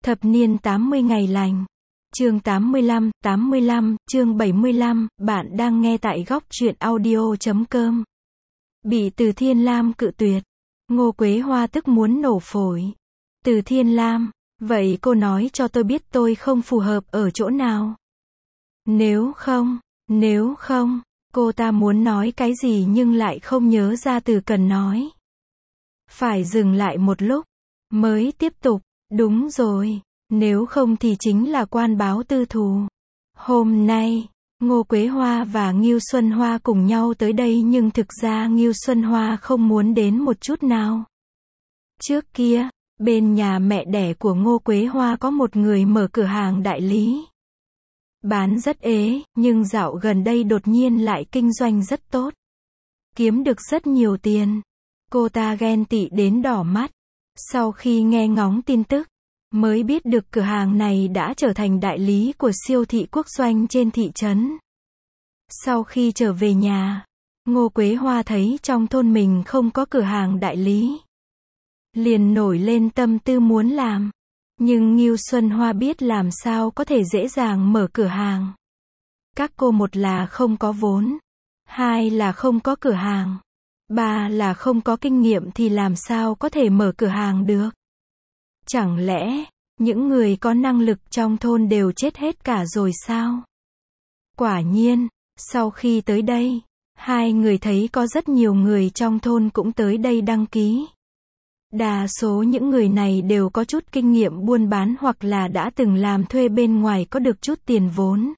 Thập niên 80 ngày lành. Chương 85, chương 75, bạn đang nghe tại góc truyện audio.com. Bị Từ Thiên Lam cự tuyệt. Ngô Quế Hoa tức muốn nổ phổi. Từ Thiên Lam, vậy cô nói cho tôi biết tôi không phù hợp ở chỗ nào. Nếu không, cô ta muốn nói cái gì nhưng lại không nhớ ra từ cần nói. Phải dừng lại một lúc, mới tiếp tục, đúng rồi, nếu không thì chính là quan báo tư thù. Hôm nay, Ngô Quế Hoa và Ngưu Xuân Hoa cùng nhau tới đây nhưng thực ra Ngưu Xuân Hoa không muốn đến một chút nào. Trước kia, bên nhà mẹ đẻ của Ngô Quế Hoa có một người mở cửa hàng đại lý. Bán rất ế, nhưng dạo gần đây đột nhiên lại kinh doanh rất tốt. Kiếm được rất nhiều tiền. Cô ta ghen tị đến đỏ mắt. Sau khi nghe ngóng tin tức, mới biết được cửa hàng này đã trở thành đại lý của siêu thị quốc doanh trên thị trấn. Sau khi trở về nhà, Ngô Quế Hoa thấy trong thôn mình không có cửa hàng đại lý. Liền nổi lên tâm tư muốn làm. Nhưng Ngưu Xuân Hoa biết làm sao có thể dễ dàng mở cửa hàng. Các cô một là không có vốn, hai là không có cửa hàng, ba là không có kinh nghiệm thì làm sao có thể mở cửa hàng được. Chẳng lẽ, những người có năng lực trong thôn đều chết hết cả rồi sao? Quả nhiên, sau khi tới đây, hai người thấy có rất nhiều người trong thôn cũng tới đây đăng ký. Đa số những người này đều có chút kinh nghiệm buôn bán hoặc là đã từng làm thuê bên ngoài có được chút tiền vốn.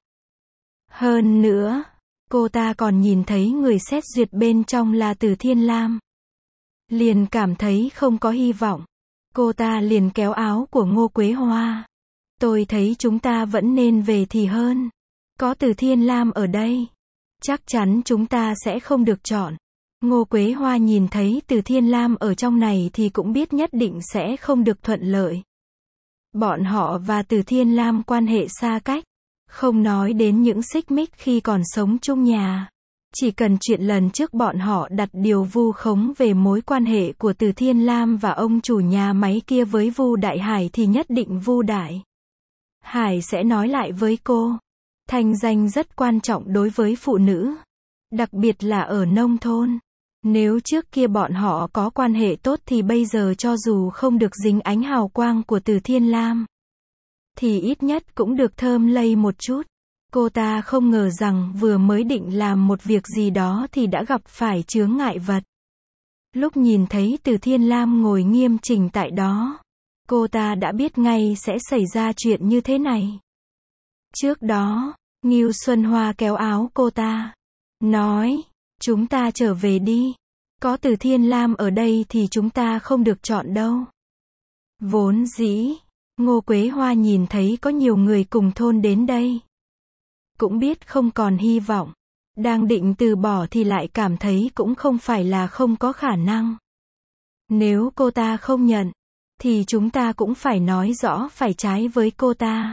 Hơn nữa, cô ta còn nhìn thấy người xét duyệt bên trong là Từ Thiên Lam. Liền cảm thấy không có hy vọng. Cô ta liền kéo áo của Ngô Quế Hoa. Tôi thấy chúng ta vẫn nên về thì hơn. Có Từ Thiên Lam ở đây, chắc chắn chúng ta sẽ không được chọn. Ngô Quế Hoa nhìn thấy Từ Thiên Lam ở trong này thì cũng biết nhất định sẽ không được thuận lợi. Bọn họ và Từ Thiên Lam quan hệ xa cách, không nói đến những xích mích khi còn sống chung nhà. Chỉ cần chuyện lần trước bọn họ đặt điều vu khống về mối quan hệ của Từ Thiên Lam và ông chủ nhà máy kia với Vu Đại Hải thì nhất định Vu Đại Hải sẽ nói lại với cô. Thanh danh rất quan trọng đối với phụ nữ, đặc biệt là ở nông thôn. Nếu trước kia bọn họ có quan hệ tốt thì bây giờ cho dù không được dính ánh hào quang của Từ Thiên Lam, thì ít nhất cũng được thơm lây một chút. Cô ta không ngờ rằng vừa mới định làm một việc gì đó thì đã gặp phải chướng ngại vật. Lúc nhìn thấy Từ Thiên Lam ngồi nghiêm chỉnh tại đó, cô ta đã biết ngay sẽ xảy ra chuyện như thế này. Trước đó, Ngưu Xuân Hoa kéo áo cô ta, nói, chúng ta trở về đi. Có Từ Thiên Lam ở đây thì chúng ta không được chọn đâu. Vốn dĩ, Ngô Quế Hoa nhìn thấy có nhiều người cùng thôn đến đây. Cũng biết không còn hy vọng. Đang định từ bỏ thì lại cảm thấy cũng không phải là không có khả năng. Nếu cô ta không nhận, thì chúng ta cũng phải nói rõ phải trái với cô ta.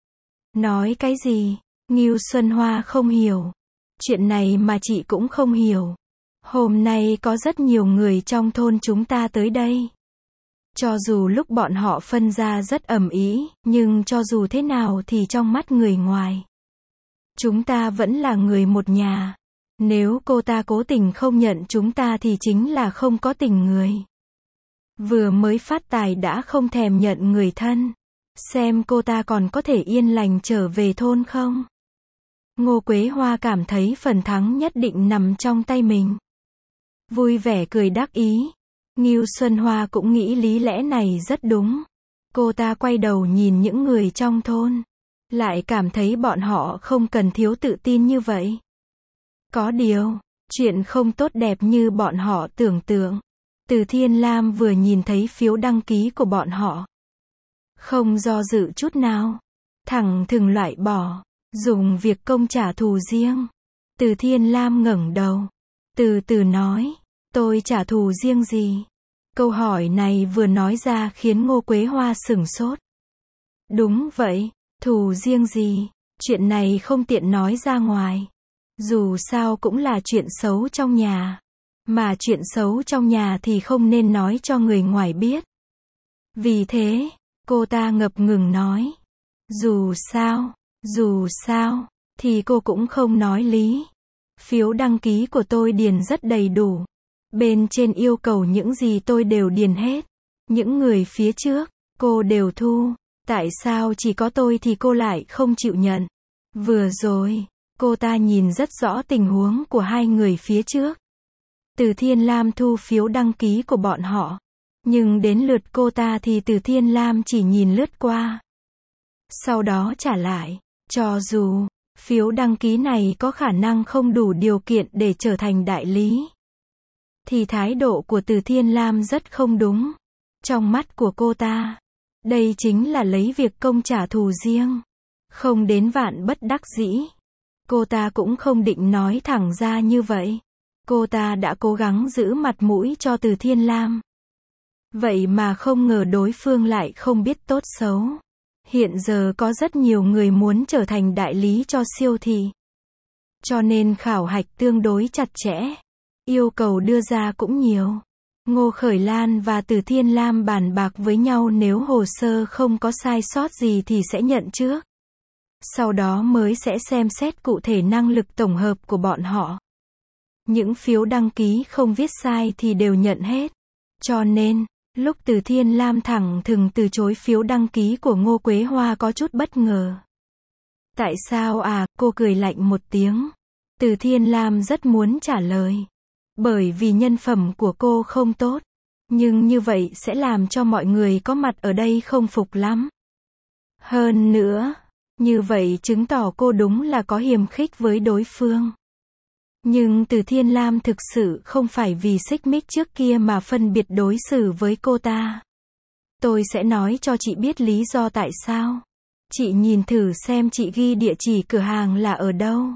Nói cái gì? Ngưu Xuân Hoa không hiểu. Chuyện này mà chị cũng không hiểu. Hôm nay có rất nhiều người trong thôn chúng ta tới đây. Cho dù lúc bọn họ phân ra rất ầm ĩ, nhưng cho dù thế nào thì trong mắt người ngoài, chúng ta vẫn là người một nhà. Nếu cô ta cố tình không nhận chúng ta thì chính là không có tình người. Vừa mới phát tài đã không thèm nhận người thân. Xem cô ta còn có thể yên lành trở về thôn không? Ngô Quế Hoa cảm thấy phần thắng nhất định nằm trong tay mình. Vui vẻ cười đắc ý. Ngưu Xuân Hoa cũng nghĩ lý lẽ này rất đúng. Cô ta quay đầu nhìn những người trong thôn. Lại cảm thấy bọn họ không cần thiếu tự tin như vậy. Có điều, chuyện không tốt đẹp như bọn họ tưởng tượng. Từ Thiên Lam vừa nhìn thấy phiếu đăng ký của bọn họ, không do dự chút nào, thẳng thừng loại bỏ, dùng việc công trả thù riêng. Từ Thiên Lam ngẩng đầu, từ từ nói, tôi trả thù riêng gì? Câu hỏi này vừa nói ra khiến Ngô Quế Hoa sửng sốt. Đúng vậy, thù riêng gì? Chuyện này không tiện nói ra ngoài. Dù sao cũng là chuyện xấu trong nhà. Mà chuyện xấu trong nhà thì không nên nói cho người ngoài biết. Vì thế, Cô ta ngập ngừng nói. Dù sao, thì cô cũng không nói lý. Phiếu đăng ký của tôi điền rất đầy đủ. Bên trên yêu cầu những gì tôi đều điền hết. Những người phía trước, cô đều thu. Tại sao chỉ có tôi thì cô lại không chịu nhận? Vừa rồi, cô ta nhìn rất rõ tình huống của hai người phía trước. Từ Thiên Lam thu phiếu đăng ký của bọn họ. Nhưng đến lượt cô ta thì Từ Thiên Lam chỉ nhìn lướt qua. Sau đó trả lại. Cho dù, phiếu đăng ký này có khả năng không đủ điều kiện để trở thành đại lý. Thì thái độ của Từ Thiên Lam rất không đúng. Trong mắt của cô ta, đây chính là lấy việc công trả thù riêng. Không đến vạn bất đắc dĩ. Cô ta cũng không định nói thẳng ra như vậy. Cô ta đã cố gắng giữ mặt mũi cho Từ Thiên Lam. Vậy mà không ngờ đối phương lại không biết tốt xấu. Hiện giờ có rất nhiều người muốn trở thành đại lý cho siêu thị. Cho nên khảo hạch tương đối chặt chẽ. Yêu cầu đưa ra cũng nhiều. Ngô Khởi Lan và Từ Thiên Lam bàn bạc với nhau nếu hồ sơ không có sai sót gì thì sẽ nhận trước. Sau đó mới sẽ xem xét cụ thể năng lực tổng hợp của bọn họ. Những phiếu đăng ký không viết sai thì đều nhận hết. Cho nên, lúc Từ Thiên Lam thẳng thừng từ chối phiếu đăng ký của Ngô Quế Hoa có chút bất ngờ. Tại sao à, cô cười lạnh một tiếng. Từ Thiên Lam rất muốn trả lời. Bởi vì nhân phẩm của cô không tốt. Nhưng như vậy sẽ làm cho mọi người có mặt ở đây không phục lắm. Hơn nữa, như vậy chứng tỏ cô đúng là có hiềm khích với đối phương. Nhưng Từ Thiên Lam thực sự không phải vì xích mích trước kia mà phân biệt đối xử với cô ta. Tôi sẽ nói cho chị biết lý do tại sao. Chị nhìn thử xem chị ghi địa chỉ cửa hàng là ở đâu.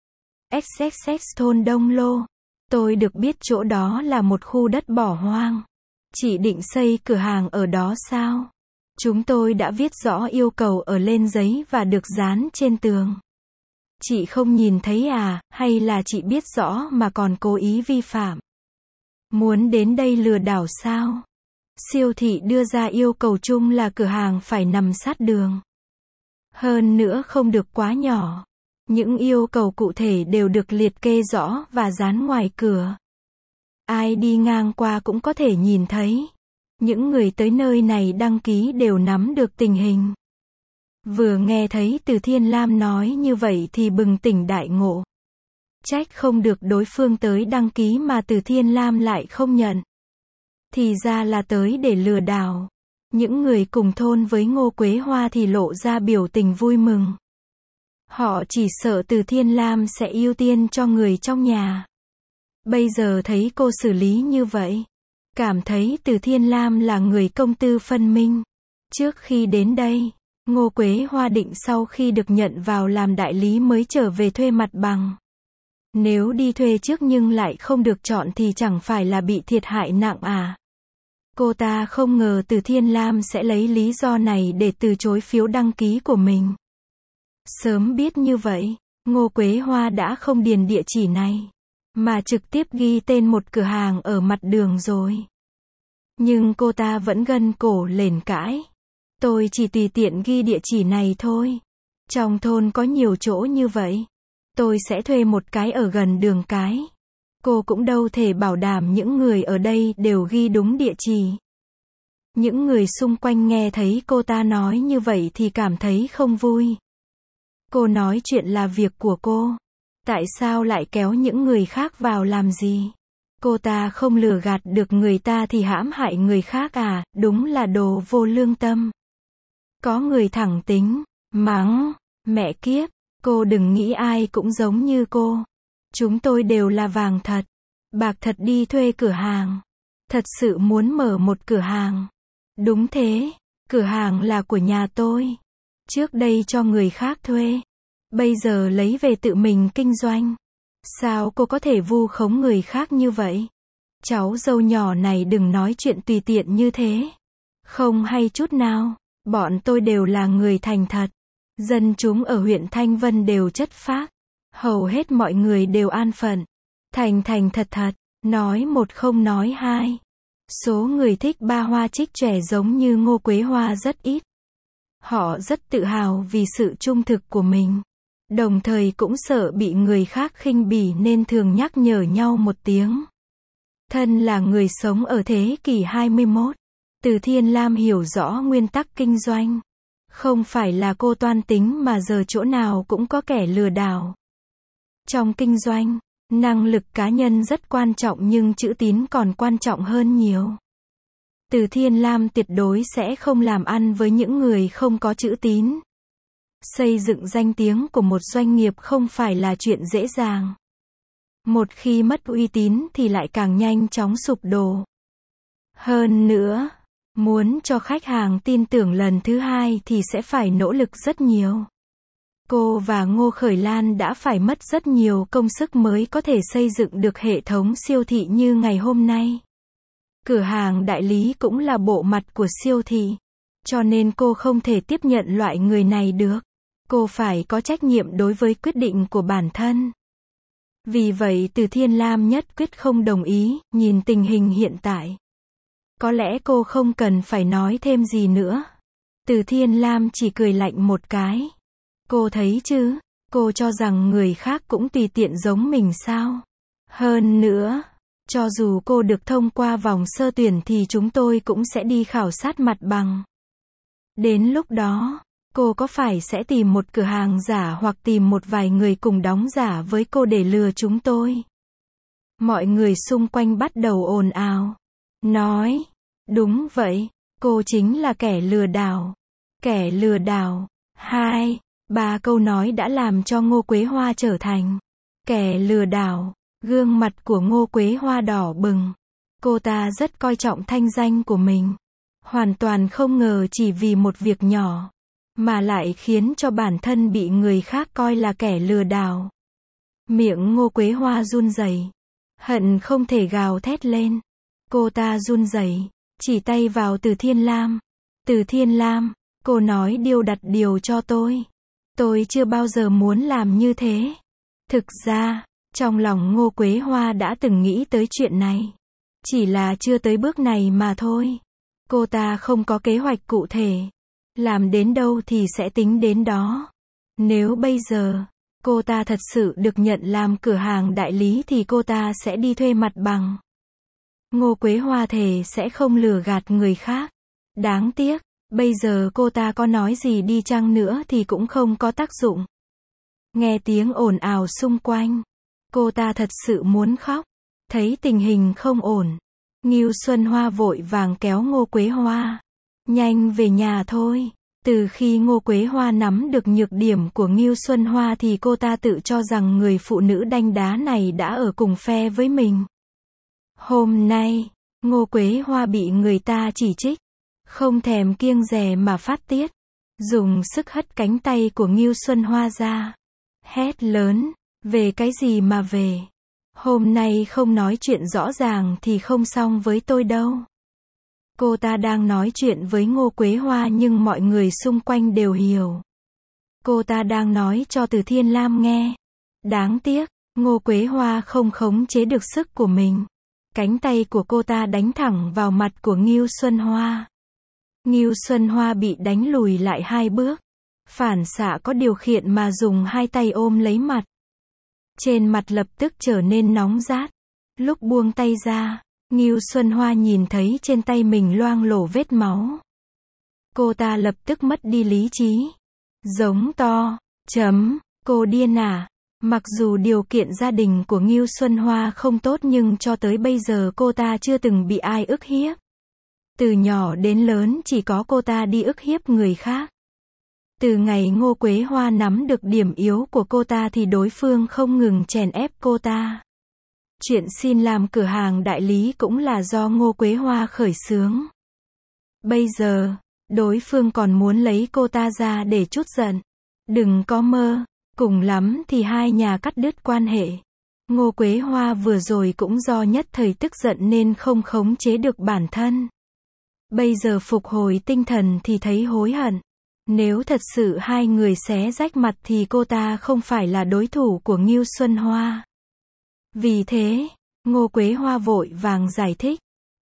XXX thôn Đông Lô. Tôi được biết chỗ đó là một khu đất bỏ hoang. Chị định xây cửa hàng ở đó sao? Chúng tôi đã viết rõ yêu cầu ở lên giấy và được dán trên tường. Chị không nhìn thấy à, hay là chị biết rõ mà còn cố ý vi phạm? Muốn đến đây lừa đảo sao? Siêu thị đưa ra yêu cầu chung là cửa hàng phải nằm sát đường. Hơn nữa không được quá nhỏ. Những yêu cầu cụ thể đều được liệt kê rõ và dán ngoài cửa. Ai đi ngang qua cũng có thể nhìn thấy. Những người tới nơi này đăng ký đều nắm được tình hình. Vừa nghe thấy Từ Thiên Lam nói như vậy thì bừng tỉnh đại ngộ. Trách không được đối phương tới đăng ký mà Từ Thiên Lam lại không nhận. Thì ra là tới để lừa đảo. Những người cùng thôn với Ngô Quế Hoa thì lộ ra biểu tình vui mừng. Họ chỉ sợ Từ Thiên Lam sẽ ưu tiên cho người trong nhà. Bây giờ thấy cô xử lý như vậy, cảm thấy Từ Thiên Lam là người công tư phân minh. Trước khi đến đây, Ngô Quế Hoa định sau khi được nhận vào làm đại lý mới trở về thuê mặt bằng. Nếu đi thuê trước nhưng lại không được chọn thì chẳng phải là bị thiệt hại nặng à? Cô ta không ngờ Từ Thiên Lam sẽ lấy lý do này để từ chối phiếu đăng ký của mình. Sớm biết như vậy, Ngô Quế Hoa đã không điền địa chỉ này, mà trực tiếp ghi tên một cửa hàng ở mặt đường rồi. Nhưng cô ta vẫn gân cổ lềnh cãi. Tôi chỉ tùy tiện ghi địa chỉ này thôi. Trong thôn có nhiều chỗ như vậy. Tôi sẽ thuê một cái ở gần đường cái. Cô cũng đâu thể bảo đảm những người ở đây đều ghi đúng địa chỉ. Những người xung quanh nghe thấy cô ta nói như vậy thì cảm thấy không vui. Cô nói chuyện là việc của cô. Tại sao lại kéo những người khác vào làm gì? Cô ta không lừa gạt được người ta thì hãm hại người khác à, đúng là đồ vô lương tâm. Có người thẳng tính, mắng, mẹ kiếp, cô đừng nghĩ ai cũng giống như cô. Chúng tôi đều là vàng thật, bạc thật đi thuê cửa hàng. Thật sự muốn mở một cửa hàng. Đúng thế, cửa hàng là của nhà tôi. Trước đây cho người khác thuê. Bây giờ lấy về tự mình kinh doanh. Sao cô có thể vu khống người khác như vậy? Cháu dâu nhỏ này đừng nói chuyện tùy tiện như thế. Không hay chút nào. Bọn tôi đều là người thành thật. Dân chúng ở huyện Thanh Vân đều chất phác. Hầu hết mọi người đều an phận. Thành thật thật. Nói một không nói hai. Số người thích ba hoa trích trẻ giống như Ngô Quế Hoa rất ít. Họ rất tự hào vì sự trung thực của mình. Đồng thời cũng sợ bị người khác khinh bỉ nên thường nhắc nhở nhau một tiếng. Thân là người sống ở thế kỷ 21, Từ Thiên Lam hiểu rõ nguyên tắc kinh doanh. Không phải là cô toan tính mà giờ chỗ nào cũng có kẻ lừa đảo. Trong kinh doanh, năng lực cá nhân rất quan trọng nhưng chữ tín còn quan trọng hơn nhiều. Từ Thiên Lam tuyệt đối sẽ không làm ăn với những người không có chữ tín. Xây dựng danh tiếng của một doanh nghiệp không phải là chuyện dễ dàng. Một khi mất uy tín thì lại càng nhanh chóng sụp đổ. Hơn nữa, muốn cho khách hàng tin tưởng lần thứ hai thì sẽ phải nỗ lực rất nhiều. Cô và Ngô Khởi Lan đã phải mất rất nhiều công sức mới có thể xây dựng được hệ thống siêu thị như ngày hôm nay. Cửa hàng đại lý cũng là bộ mặt của siêu thị. Cho nên cô không thể tiếp nhận loại người này được. Cô phải có trách nhiệm đối với quyết định của bản thân. Vì vậy Từ Thiên Lam nhất quyết không đồng ý, nhìn tình hình hiện tại. Có lẽ cô không cần phải nói thêm gì nữa. Từ Thiên Lam chỉ cười lạnh một cái. Cô thấy chứ, cô cho rằng người khác cũng tùy tiện giống mình sao? Hơn nữa, cho dù cô được thông qua vòng sơ tuyển thì chúng tôi cũng sẽ đi khảo sát mặt bằng. Đến lúc đó, cô có phải sẽ tìm một cửa hàng giả hoặc tìm một vài người cùng đóng giả với cô để lừa chúng tôi? Mọi người xung quanh bắt đầu ồn ào. Nói, đúng vậy, cô chính là kẻ lừa đảo. Kẻ lừa đảo. 2, 3 câu nói đã làm cho Ngô Quế Hoa trở thành kẻ lừa đảo. Gương mặt của Ngô Quế Hoa đỏ bừng. Cô ta rất coi trọng thanh danh của mình. Hoàn toàn không ngờ chỉ vì một việc nhỏ, mà lại khiến cho bản thân bị người khác coi là kẻ lừa đảo. Miệng Ngô Quế Hoa run rẩy, hận không thể gào thét lên. Cô ta run rẩy, chỉ tay vào Từ Thiên Lam. Từ Thiên Lam, cô nói điều đặt điều cho tôi. Tôi chưa bao giờ muốn làm như thế. Thực ra, trong lòng Ngô Quế Hoa đã từng nghĩ tới chuyện này. Chỉ là chưa tới bước này mà thôi. Cô ta không có kế hoạch cụ thể. Làm đến đâu thì sẽ tính đến đó. Nếu bây giờ, cô ta thật sự được nhận làm cửa hàng đại lý thì cô ta sẽ đi thuê mặt bằng. Ngô Quế Hoa thề sẽ không lừa gạt người khác. Đáng tiếc, bây giờ cô ta có nói gì đi chăng nữa thì cũng không có tác dụng. Nghe tiếng ồn ào xung quanh, cô ta thật sự muốn khóc. Thấy tình hình không ổn, Ngưu Xuân Hoa vội vàng kéo Ngô Quế Hoa. Nhanh về nhà thôi. Từ khi Ngô Quế Hoa nắm được nhược điểm của Ngưu Xuân Hoa thì cô ta tự cho rằng người phụ nữ đanh đá này đã ở cùng phe với mình. Hôm nay, Ngô Quế Hoa bị người ta chỉ trích. Không thèm kiêng dè mà phát tiết. Dùng sức hất cánh tay của Ngưu Xuân Hoa ra. Hét lớn, về cái gì mà về? Hôm nay không nói chuyện rõ ràng thì không xong với tôi đâu. Cô ta đang nói chuyện với Ngô Quế Hoa nhưng mọi người xung quanh đều hiểu. Cô ta đang nói cho Từ Thiên Lam nghe. Đáng tiếc, Ngô Quế Hoa không khống chế được sức của mình. Cánh tay của cô ta đánh thẳng vào mặt của Ngưu Xuân Hoa. Ngưu Xuân Hoa bị đánh lùi lại 2 bước. Phản xạ có điều khiển mà dùng 2 tay ôm lấy mặt. Trên mặt lập tức trở nên nóng rát. Lúc buông tay ra, Ngưu Xuân Hoa nhìn thấy trên tay mình loang lổ vết máu. Cô ta lập tức mất đi lý trí. Giống to, cô điên à? Mặc dù điều kiện gia đình của Ngưu Xuân Hoa không tốt nhưng cho tới bây giờ cô ta chưa từng bị ai ức hiếp. Từ nhỏ đến lớn chỉ có cô ta đi ức hiếp người khác. Từ ngày Ngô Quế Hoa nắm được điểm yếu của cô ta thì đối phương không ngừng chèn ép cô ta. Chuyện xin làm cửa hàng đại lý cũng là do Ngô Quế Hoa khởi xướng. Bây giờ, đối phương còn muốn lấy cô ta ra để trút giận. Đừng có mơ, cùng lắm thì hai nhà cắt đứt quan hệ. Ngô Quế Hoa vừa rồi cũng do nhất thời tức giận nên không khống chế được bản thân. Bây giờ phục hồi tinh thần thì thấy hối hận. Nếu thật sự hai người xé rách mặt thì cô ta không phải là đối thủ của Ngưu Xuân Hoa. Vì thế, Ngô Quế Hoa vội vàng giải thích.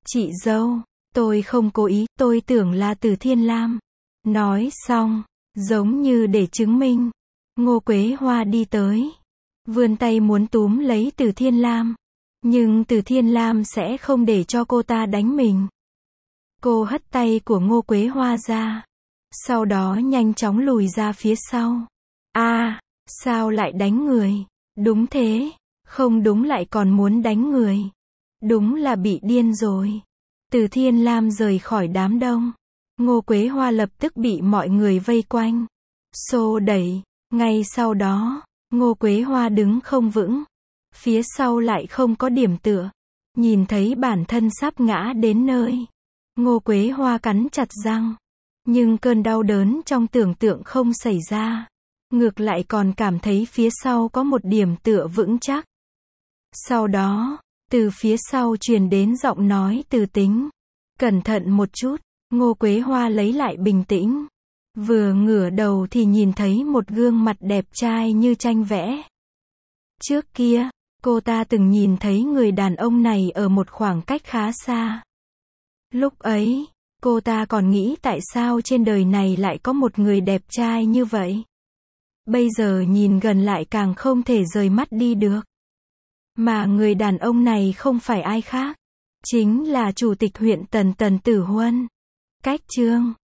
Chị dâu, tôi không cố ý, tôi tưởng là Từ Thiên Lam. Nói xong, giống như để chứng minh, Ngô Quế Hoa đi tới, vươn tay muốn túm lấy Từ Thiên Lam. Nhưng Từ Thiên Lam sẽ không để cho cô ta đánh mình. Cô hất tay của Ngô Quế Hoa ra, sau đó nhanh chóng lùi ra phía sau. Sao lại đánh người? Đúng thế, không đúng lại còn muốn đánh người. Đúng là bị điên rồi. Từ Thiên Lam rời khỏi đám đông. Ngô Quế Hoa lập tức bị mọi người vây quanh, xô đẩy. Ngay sau đó, Ngô Quế Hoa đứng không vững, phía sau lại không có điểm tựa. Nhìn thấy bản thân sắp ngã đến nơi, Ngô Quế Hoa cắn chặt răng. Nhưng cơn đau đớn trong tưởng tượng không xảy ra. Ngược lại còn cảm thấy phía sau có một điểm tựa vững chắc. Sau đó, từ phía sau truyền đến giọng nói từ tính. Cẩn thận một chút. Ngô Quế Hoa lấy lại bình tĩnh. Vừa ngửa đầu thì nhìn thấy một gương mặt đẹp trai như tranh vẽ. Trước kia, cô ta từng nhìn thấy người đàn ông này ở một khoảng cách khá xa. Lúc ấy, cô ta còn nghĩ tại sao trên đời này lại có một người đẹp trai như vậy. Bây giờ nhìn gần lại càng không thể rời mắt đi được. Mà người đàn ông này không phải ai khác, chính là Chủ tịch huyện Tần Tử Huân. Cách chương